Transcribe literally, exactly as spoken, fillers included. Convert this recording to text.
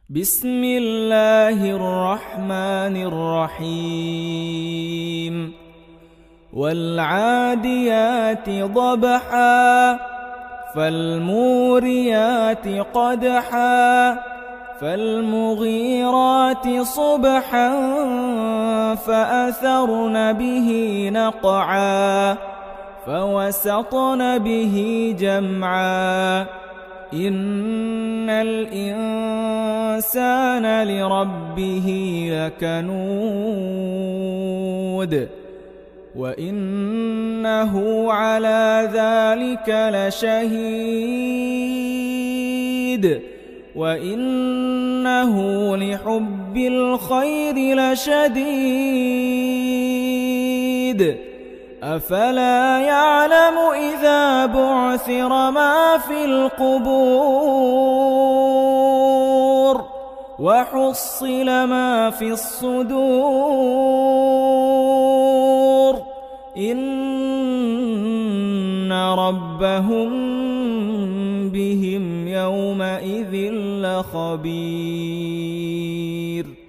بسم الله الرحمن الرحيم والعاديات ضبحا فالموريات قدحا فالمغيرات صبحا فأثرن به نقعا فوسطن به جمعا إن الإنسان لربه لكنود وإنه على ذلك لشهيد وإنه لحب الخير لشديد أفلا يعلم إذا بعثر ما في القبور وحصل ما في الصدور إن ربهم بهم يومئذ لخبير.